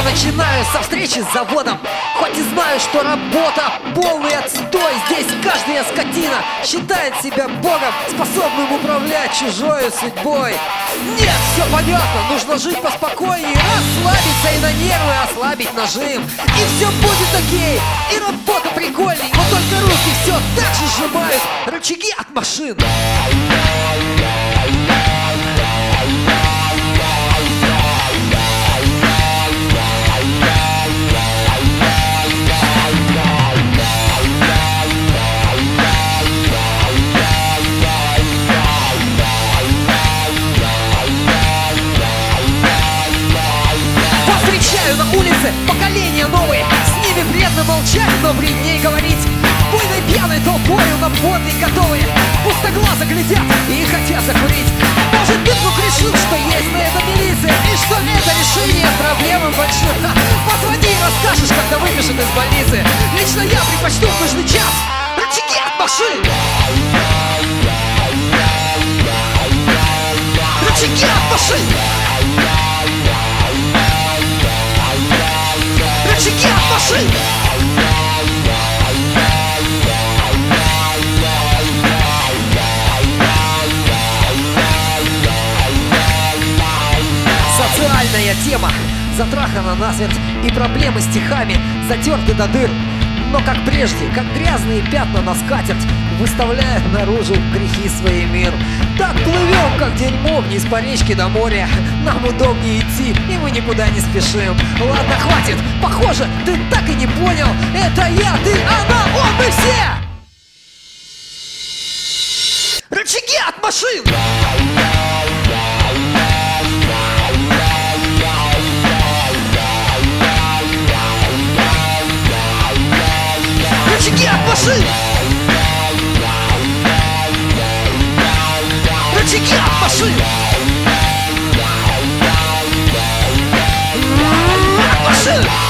начинаю со встречи с заводом. Хоть и знаю, что работа полный отстой. Здесь каждая скотина считает себя богом, способным управлять чужой судьбой. Нет, все понятно, нужно жить поспокойнее, расслабиться и на нервы ослабить нажим. И все будет окей, и работа прикольней. Но только руки все так же сжимают рычаги от машин. Встречаю на улице поколения новые. С ними вредно молчать, но вредней говорить. Буйной пьяной толпою на подвиг готовые. Пустоглазо глядят и хотят закурить. Может, ты вдруг решил, что есть на это милиция, и что это решение проблемы больших. Позвони и расскажешь, когда выпишут из больницы. Лично я предпочту в нужный час рычаги от машин. Рычаги от машин. Рычаги от машин! Социальная тема затрахана насмерть, и проблемы стихами затерты до дыр. Но как прежде, как грязные пятна на скатерть, выставляет наружу грехи своей мир. Так плывем, как дерьмо вниз по речке до моря. Нам удобнее идти, и мы никуда не спешим. Ладно, хватит, похоже, ты так и не понял. Это я, ты, она, он, мы все! Рычаги от машин! Рычаги от машин! Рычаги от машин! От машин!